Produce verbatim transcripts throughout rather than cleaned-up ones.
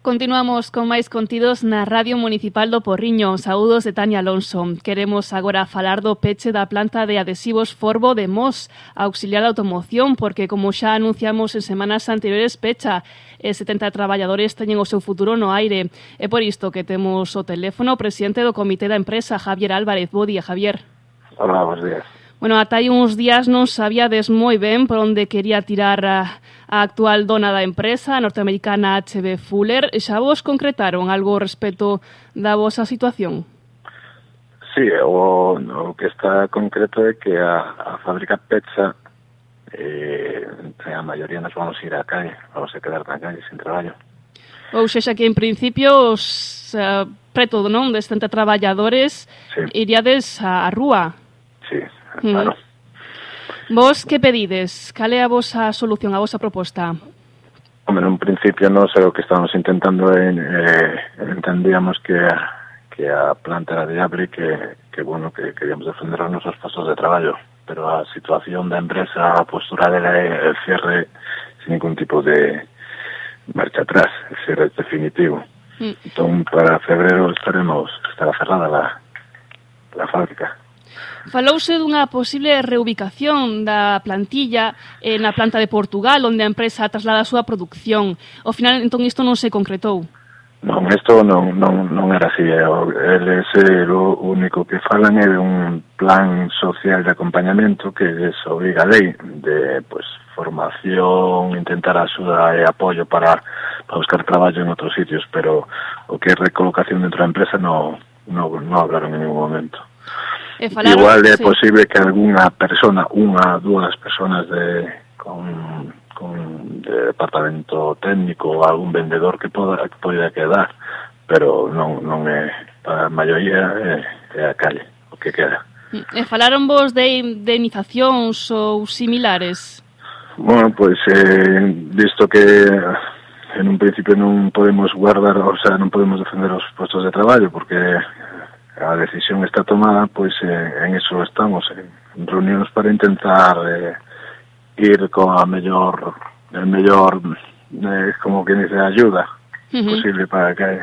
Continuamos con máis contidos na Radio Municipal do Porriño. Saúdos de Tania Alonso. Queremos agora falar do peche da planta de adhesivos Forbo de Mos, auxiliar da automoción, porque, como xa anunciamos en semanas anteriores, pecha e setenta traballadores teñen o seu futuro no aire. É por isto que temos o teléfono o presidente do Comité da Empresa, Javier Álvarez. Bo día, Javier. Hola, bons días. Bueno, ata hai uns días non sabíades moi ben por onde quería tirar a, a actual dona da empresa, a norteamericana H B Fuller. Xa vos concretaron algo respecto da vosa situación? Sí, o, o que está concreto é que a, a fábrica pecha, eh, a maioría nos vamos a ir á calle, vamos a quedar na calle sin traballo. Ou sexa que en principio os uh, preto, non, de setenta traballadores, sí, iríades á rúa. Sí, claro. Mm. Vos que pedides? Cal é a vosa solución, a vosa proposta? Hombre, en un principio non sei o que estamos intentando en, eh, entendíamos que que a planta era viable, que, que bueno, que queríamos defender os nosos postos de traballo, pero a situación da empresa, a postura dela é el cierre sin ningún tipo de marcha atrás, el cierre es definitivo. Mm. Entón, para febrero estaremos, estará cerrada la, la fábrica. Falouse dunha posible reubicación da plantilla eh, na planta de Portugal, onde a empresa traslada a súa produción. Ao final, entón, isto non se concretou? Non, isto non, non, non era así. Eles o único que falan é de un plan social de acompañamento que les obriga a lei de pues, formación, intentar axuda e apoio para, para buscar traballo en outros sitios, pero o que é recolocación dentro da empresa non no, no hablaron en ningún momento. Falaron, igual é sí, posible que algunha persona, unha, dúas personas de con, con de departamento técnico ou algún vendedor que poda que poida quedar, pero non non é a maioría é, é a calle o que queda. E falaron vos de indemnizacións ou similares? Bueno, pois pues, eh, visto que en un principio non podemos guardar, o sea, non podemos defender os postos de traballo porque a decisión está tomada, pois eh, en eso estamos, en reuniones para intentar eh, ir con a mellor, el mellor, eh, como quien dice, ayuda uh-huh. posible para que...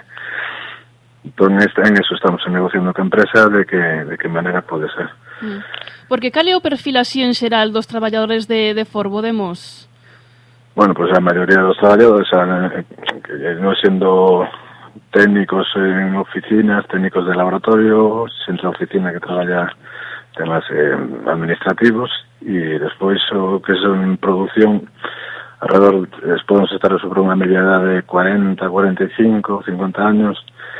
Entón, en eso estamos negociando con a empresa de que de que manera pode ser. Uh-huh. Porque cal é o perfil así en xeral dos traballadores de, de Forbo de Mos? Bueno, pois pues, a maioría dos traballadores, eh, que non sendo técnicos en oficinas, técnicos de laboratorio, centro de oficina que traballa temas eh, administrativos e despois o que son en producción alrededor, podemos estar sobre unha media edad de cuarenta, cuarenta y cinco, cincuenta años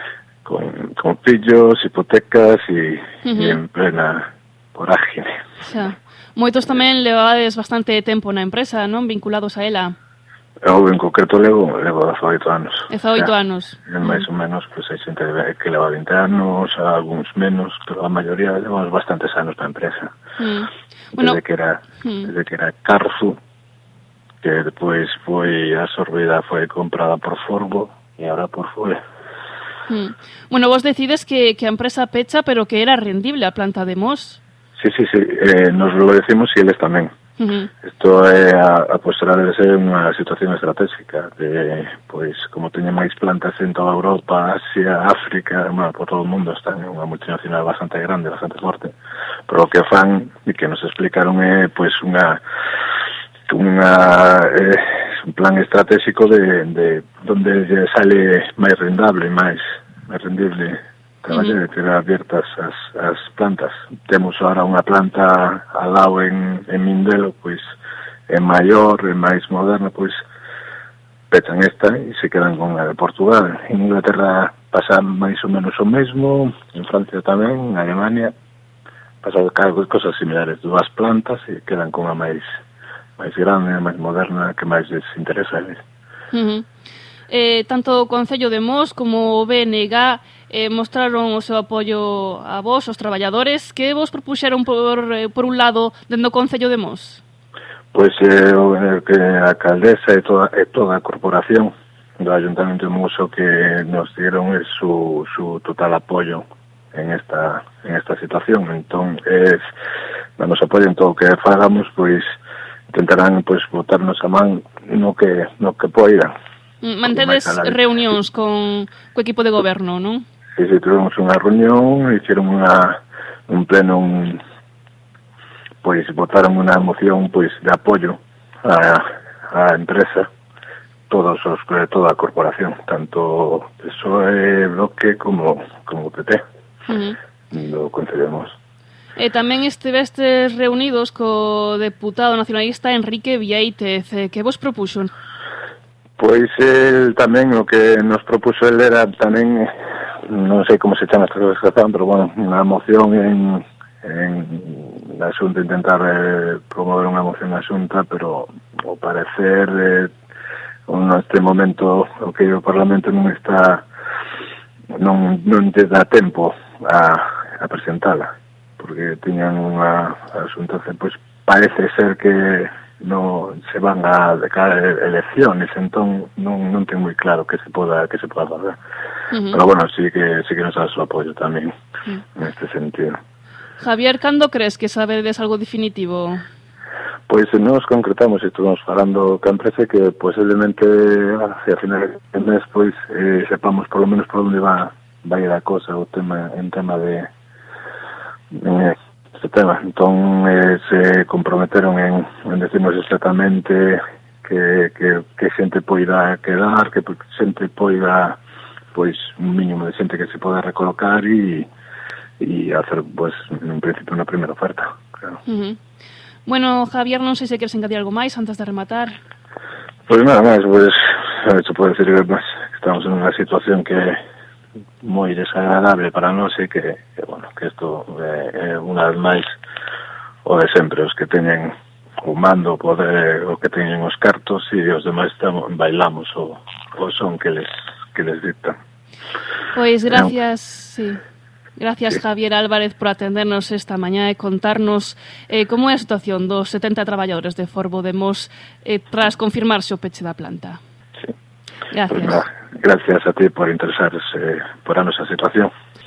con, con fillos, hipotecas e, uh-huh. e en plena vorágine. Xa. Moitos tamén levades bastante tempo na empresa, non? Vinculados a ela. Eu, en concreto, levo, levo dezaoito anos. dezaoito anos. Mais ou menos, pues, hai xente que leva vinte anos, algúns menos, pero a maioría levamos bastantes anos na empresa. Mm. Bueno, desde que era mm. desde que era Carfu, que depois foi absorbida, foi comprada por Forbo, e agora por Fuller. Mm. Bueno, vos decides que, que a empresa pecha, pero que era rendible a planta de Mos. Sí, sí, sí, eh, nos lo decimos e eles tamén. Uh-huh. Isto é a, a postura debe ser unha situación estratégica de, pois, como teñen máis plantas en toda Europa, Asia, África, bueno, por todo o mundo, están unha multinacional bastante grande, bastante forte, pero o que fan e que nos explicaron é, pois, unha unha eh, un plan estratégico de, de donde sale máis rendable, máis máis rendible traballar, uh-huh. ter abiertas as, as plantas. Temos agora unha planta al lado en, en Mindelo, pois é maior, é máis moderna, pois pechan esta e se quedan con a de Portugal. En Inglaterra pasa máis ou menos o mesmo, en Francia tamén, en Alemania pasa cosas similares, dúas plantas e quedan con a máis máis grande, máis moderna, que máis les interesa a eles. Uh-huh. Eh, tanto o Concello de Mos como o B N G eh, mostraron o seu apoio a vos, os traballadores. Que vos propuxeron por, eh, por un lado dentro do Concello de Mos? Pois eh, que a alcaldesa e toda, e toda a corporación do Ayuntamiento de Mos que nos dieron el, su, su total apoio en esta en esta situación. Entón, es, nos apoio en todo o que fagamos, pois intentarán pois botarnos a man no que no que poida. Mantedes reunións con co equipo de goberno, non? Sí, sí, tuvemos unha reunión, hicieron unha, un pleno, un, pois votaron unha moción pois de apoio á, á empresa, todos os, toda a corporación, tanto P S O E, Bloque como, como P P, uh-huh. Lo concedemos. E tamén estivestes reunidos co deputado nacionalista Enrique Viéitez, que vos propuxo? Pois el tamén o que nos propuso el era tamén, non sei como se chama esta organización, pero bueno, unha moción en, en la Xunta, intentar eh, promover unha moción na Xunta, pero ao parecer eh, neste momento o que o Parlamento non está non, non te dá tempo a, a presentala, porque tiñan unha asunto, pois parece ser que no se van a decaer elecciones, entón non non ten moi claro que se poda que se poda fazer. Uh-huh. Pero bueno, sí que sí que nos dá su apoio tamén uh-huh. neste sentido. Javier, cando crees que sabedes algo definitivo? Pois nos concretamos, estuvamos falando ca empresa que posiblemente hacia finales de mes pois eh, sepamos por lo menos por onde va vai a cosa o tema en tema de eh, este tema. Entón eh, se comprometeron en, en decirnos exactamente que, que, que xente poida quedar, que xente poida pois un mínimo de xente que se poda recolocar e e hacer pues en principio unha primeira oferta, claro. Uh-huh. Bueno, Javier, non sei se queres engadir algo máis antes de rematar. Pois nada máis, pois se pode decir que pues, estamos en unha situación que moi desagradable para nós e que, que bueno, que isto é eh, unha vez máis o de sempre, os que teñen o mando, o poder, o que teñen os cartos e os demais estamos, bailamos o, o son que les que les dictan. Pois gracias, sí. Gracias, sí. Javier Álvarez, por atendernos esta mañá e contarnos eh, como é a situación dos setenta traballadores de Forbo de Mos eh, tras confirmarse o peche da planta. Sí. Gracias. Pues, gracias a ti por interesarse por a nosa situación.